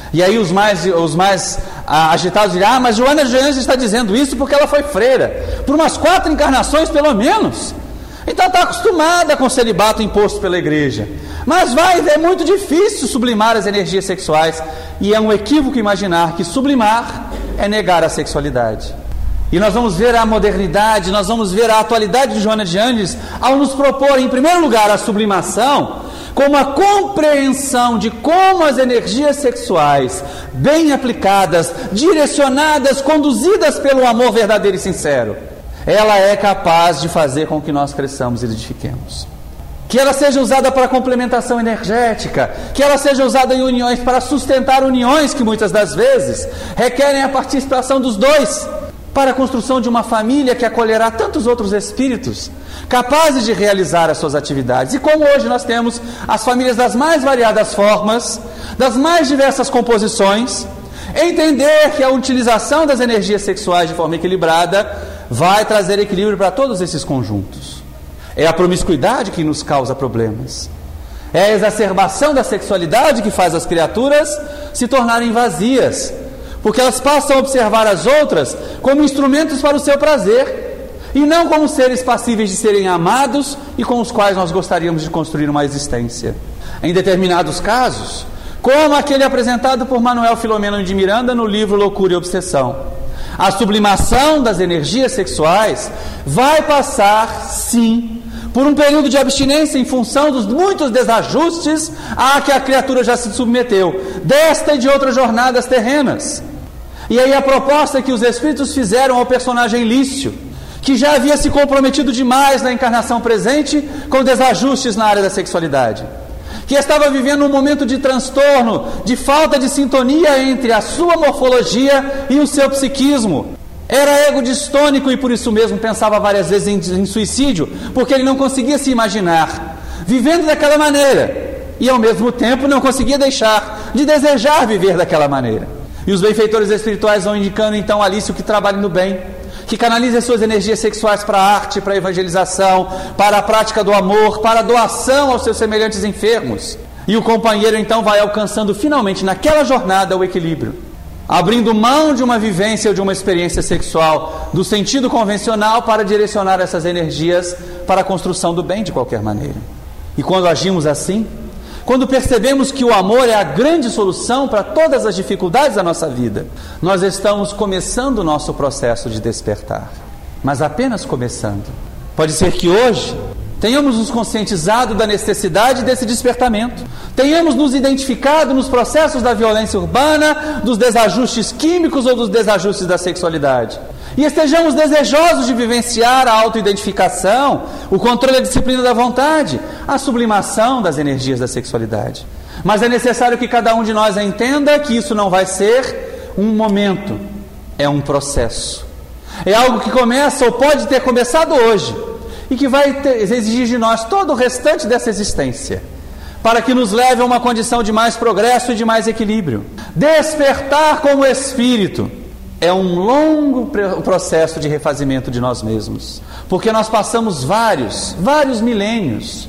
E aí os mais, os mais ah, agitados dirão: ah, mas Joana de Anjos está dizendo isso porque ela foi freira, por umas quatro encarnações pelo menos. Então está acostumada com o celibato imposto pela igreja. Mas vai, é muito difícil sublimar as energias sexuais. E é um equívoco imaginar que sublimar é negar a sexualidade. E nós vamos ver a modernidade, nós vamos ver a atualidade de Joana de Angelis ao nos propor, em primeiro lugar, a sublimação como a compreensão de como as energias sexuais, bem aplicadas, direcionadas, conduzidas pelo amor verdadeiro e sincero, ela é capaz de fazer com que nós cresçamos e edifiquemos. Que ela seja usada para complementação energética, que ela seja usada em uniões para sustentar uniões que muitas das vezes requerem a participação dos dois, para a construção de uma família que acolherá tantos outros espíritos capazes de realizar as suas atividades. E como hoje nós temos as famílias das mais variadas formas, das mais diversas composições, entender que a utilização das energias sexuais de forma equilibrada vai trazer equilíbrio para todos esses conjuntos. É a promiscuidade que nos causa problemas. É a exacerbação da sexualidade que faz as criaturas se tornarem vazias, porque elas passam a observar as outras como instrumentos para o seu prazer, e não como seres passíveis de serem amados e com os quais nós gostaríamos de construir uma existência. Em determinados casos, como aquele apresentado por Manuel Filomeno de Miranda no livro Loucura e Obsessão, a sublimação das energias sexuais vai passar, sim, por um período de abstinência em função dos muitos desajustes a que a criatura já se submeteu, desta e de outras jornadas terrenas. E aí a proposta que os espíritos fizeram ao personagem Lício, que já havia se comprometido demais na encarnação presente com desajustes na área da sexualidade, que estava vivendo um momento de transtorno, de falta de sintonia entre a sua morfologia e o seu psiquismo. Era ego distônico e por isso mesmo pensava várias vezes em, em suicídio, porque ele não conseguia se imaginar vivendo daquela maneira e ao mesmo tempo não conseguia deixar de desejar viver daquela maneira. E os benfeitores espirituais vão indicando então a Lício que trabalhe no bem, que canalize as suas energias sexuais para a arte, para a evangelização, para a prática do amor, para a doação aos seus semelhantes enfermos. E o companheiro então vai alcançando finalmente naquela jornada o equilíbrio, abrindo mão de uma vivência ou de uma experiência sexual do sentido convencional para direcionar essas energias para a construção do bem de qualquer maneira. E quando agimos assim, quando percebemos que o amor é a grande solução para todas as dificuldades da nossa vida, nós estamos começando o nosso processo de despertar, mas apenas começando. Pode ser que hoje tenhamos nos conscientizado da necessidade desse despertamento, tenhamos nos identificado nos processos da violência urbana, dos desajustes químicos ou dos desajustes da sexualidade, e estejamos desejosos de vivenciar a autoidentificação, o controle da disciplina da vontade, a sublimação das energias da sexualidade. Mas é necessário que cada um de nós entenda que isso não vai ser um momento, é um processo. É algo que começa ou pode ter começado hoje, e que vai ter, exigir de nós todo o restante dessa existência, para que nos leve a uma condição de mais progresso e de mais equilíbrio. Despertar como espírito é um longo processo de refazimento de nós mesmos, porque nós passamos vários, vários milênios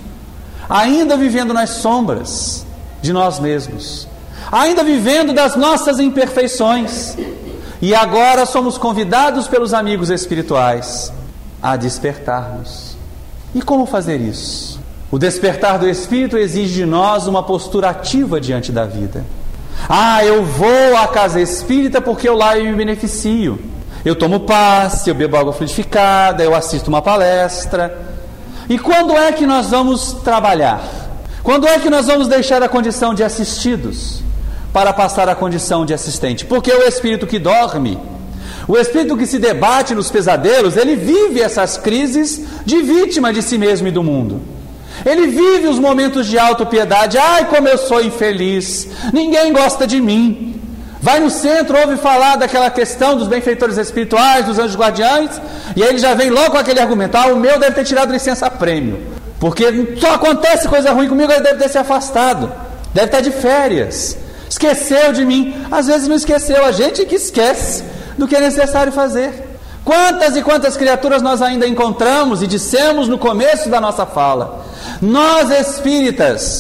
ainda vivendo nas sombras de nós mesmos, ainda vivendo das nossas imperfeições, e agora somos convidados pelos amigos espirituais a despertarmos. E como fazer isso? O despertar do espírito exige de nós uma postura ativa diante da vida. Ah, eu vou à casa espírita porque eu lá eu me beneficio. Eu tomo passe, eu bebo água fluidificada, eu assisto uma palestra. E quando é que nós vamos trabalhar? Quando é que nós vamos deixar a condição de assistidos para passar a condição de assistente? Porque o espírito que dorme, o espírito que se debate nos pesadelos, ele vive essas crises de vítima de si mesmo e do mundo. Ele vive os momentos de autopiedade. Ai, como eu sou infeliz, ninguém gosta de mim. Vai no centro, ouve falar daquela questão dos benfeitores espirituais, dos anjos guardiães, e aí ele já vem logo com aquele argumento: ah, o meu deve ter tirado licença-prêmio, porque só acontece coisa ruim comigo, ele deve ter se afastado, deve estar de férias, esqueceu de mim. Às vezes não esqueceu, a gente que esquece do que é necessário fazer. Quantas e quantas criaturas nós ainda encontramos, e dissemos no começo da nossa fala, nós espíritas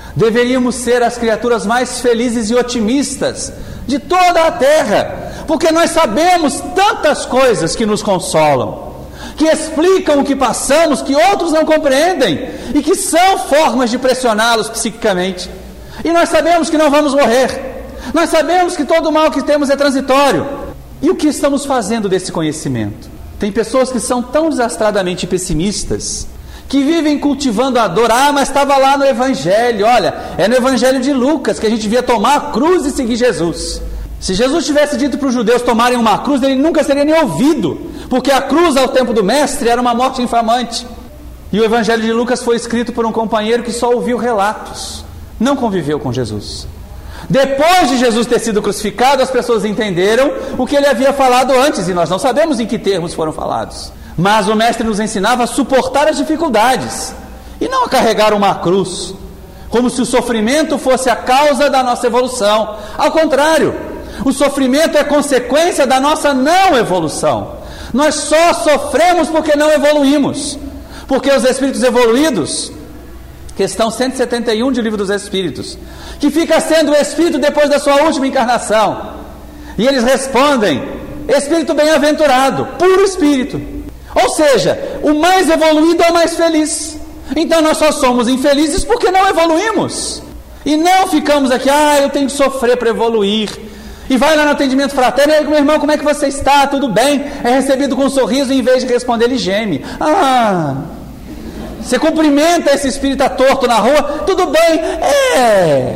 Deveríamos ser as criaturas mais felizes e otimistas de toda a terra, porque nós sabemos tantas coisas que nos consolam, que explicam o que passamos, que outros não compreendem, e que são formas de pressioná-los psiquicamente. E nós sabemos que não vamos morrer, nós sabemos que todo o mal que temos é transitório. E o que estamos fazendo desse conhecimento? Tem pessoas que são tão desastradamente pessimistas, que vivem cultivando a dor. Ah, mas estava lá no Evangelho, olha, é no Evangelho de Lucas que a gente devia tomar a cruz e seguir Jesus. Se Jesus tivesse dito para os judeus tomarem uma cruz, ele nunca seria nem ouvido, porque a cruz ao tempo do mestre era uma morte infamante. E o Evangelho de Lucas foi escrito por um companheiro que só ouviu relatos, não conviveu com Jesus. Depois de Jesus ter sido crucificado, as pessoas entenderam o que ele havia falado antes, e nós não sabemos em que termos foram falados. Mas o mestre nos ensinava a suportar as dificuldades e não a carregar uma cruz, como se o sofrimento fosse a causa da nossa evolução. Ao contrário, o sofrimento é consequência da nossa não evolução. Nós só sofremos porque não evoluímos, porque os espíritos evoluídos, questão cento e setenta e um de Livro dos Espíritos, que fica sendo o espírito depois da sua última encarnação, e eles respondem: espírito bem-aventurado, puro espírito. Ou seja, o mais evoluído é o mais feliz. Então nós só somos infelizes porque não evoluímos, e não ficamos aqui, ah, eu tenho que sofrer para evoluir, e vai lá no atendimento fraterno, e meu irmão, como é que você está? Tudo bem? É recebido com um sorriso, e em vez de responder, ele geme. Ah, você cumprimenta esse espírito torto na rua, tudo bem, é,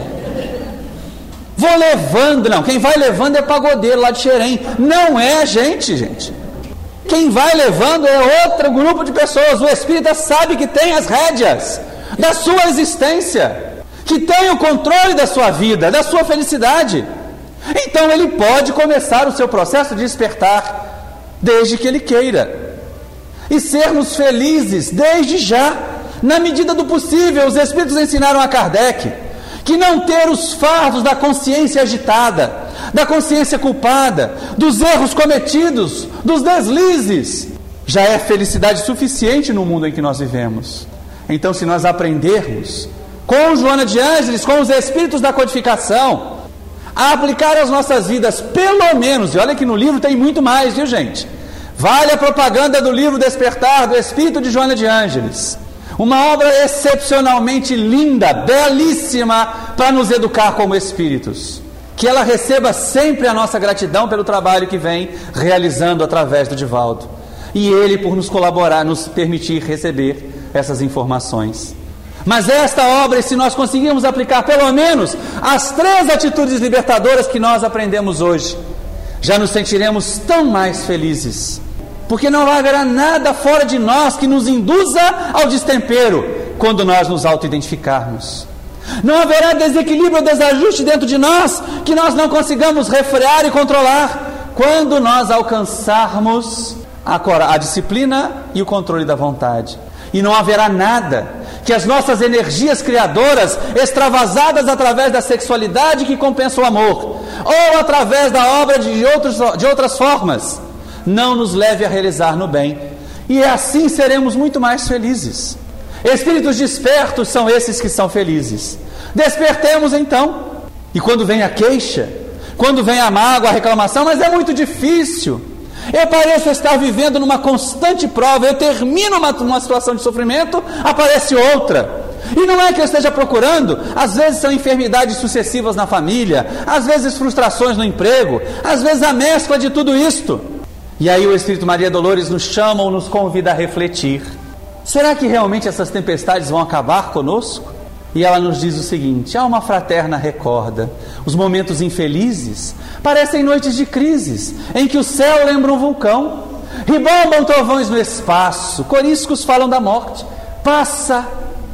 vou levando. Não, quem vai levando é pagodeiro lá de Xerém, não é a gente, gente. Quem vai levando é outro grupo de pessoas. O espírita sabe que tem as rédeas da sua existência, que tem o controle da sua vida, da sua felicidade. Então ele pode começar o seu processo de despertar desde que ele queira, e sermos felizes desde já, na medida do possível. Os espíritos ensinaram a Kardec que não ter os fardos da consciência agitada, da consciência culpada, dos erros cometidos, dos deslizes, já é felicidade suficiente no mundo em que nós vivemos. Então, se nós aprendermos com Joana de Ângeles, com os espíritos da codificação, a aplicar as nossas vidas, pelo menos, e olha que no livro tem muito mais, viu, gente? Vale a propaganda do livro Despertar, do Espírito de Joana de Ângeles, uma obra excepcionalmente linda, belíssima, para nos educar como espíritos. Que ela receba sempre a nossa gratidão pelo trabalho que vem realizando através do Divaldo, e ele por nos colaborar, nos permitir receber essas informações. Mas esta obra, se nós conseguirmos aplicar pelo menos as três atitudes libertadoras que nós aprendemos hoje, já nos sentiremos tão mais felizes, porque não haverá nada fora de nós que nos induza ao destempero quando nós nos auto-identificarmos. Não haverá desequilíbrio ou desajuste dentro de nós que nós não consigamos refrear e controlar quando nós alcançarmos a, a disciplina e o controle da vontade. E não haverá nada que as nossas energias criadoras, extravasadas através da sexualidade que compensa o amor, ou através da obra de, outros, de outras formas, não nos leve a realizar no bem. E assim seremos muito mais felizes. Espíritos despertos são esses que são felizes. Despertemos então. E quando vem a queixa, quando vem a mágoa, a reclamação, mas é muito difícil, eu pareço estar vivendo numa constante prova, eu termino uma, uma situação de sofrimento, aparece outra. E não é que eu esteja procurando, às vezes são enfermidades sucessivas na família, às vezes frustrações no emprego, às vezes a mescla de tudo isto. E aí o Espírito Maria Dolores nos chama ou nos convida a refletir. Será que realmente essas tempestades vão acabar conosco? E ela nos diz o seguinte: alma fraterna, recorda, os momentos infelizes parecem noites de crises, em que o céu lembra um vulcão, ribombam trovões no espaço, coriscos falam da morte, passa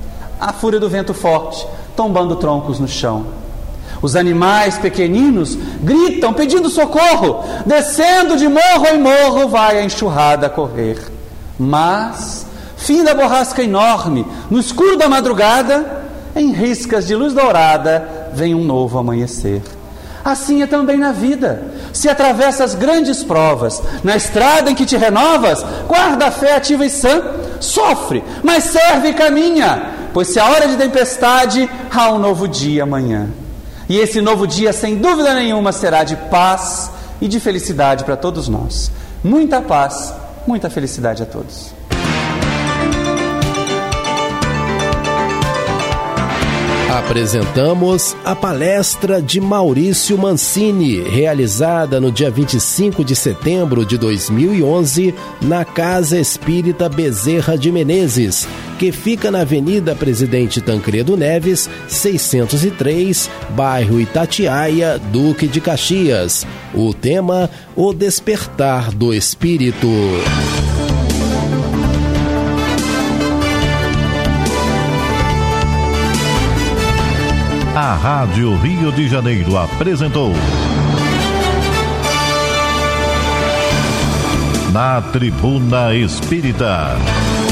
a fúria do vento forte, tombando troncos no chão. Os animais pequeninos gritam pedindo socorro, descendo de morro em morro vai a enxurrada a correr. Mas, fim da borrasca enorme, no escuro da madrugada, em riscas de luz dourada, vem um novo amanhecer. Assim é também na vida. Se atravessas grandes provas, na estrada em que te renovas, guarda a fé ativa e sã, sofre, mas serve e caminha, Pois se a hora de tempestade, há um novo dia amanhã. E esse novo dia, sem dúvida nenhuma, será de paz e de felicidade para todos nós. Muita paz, muita felicidade a todos. Apresentamos a palestra de Maurício Mancini, realizada no dia vinte e cinco de setembro de dois mil e onze, na Casa Espírita Bezerra de Menezes, que fica na Avenida Presidente Tancredo Neves, seiscentos e três, bairro Itatiaia, Duque de Caxias. O tema: O Despertar do Espírito. A Rádio Rio de Janeiro apresentou Na Tribuna Espírita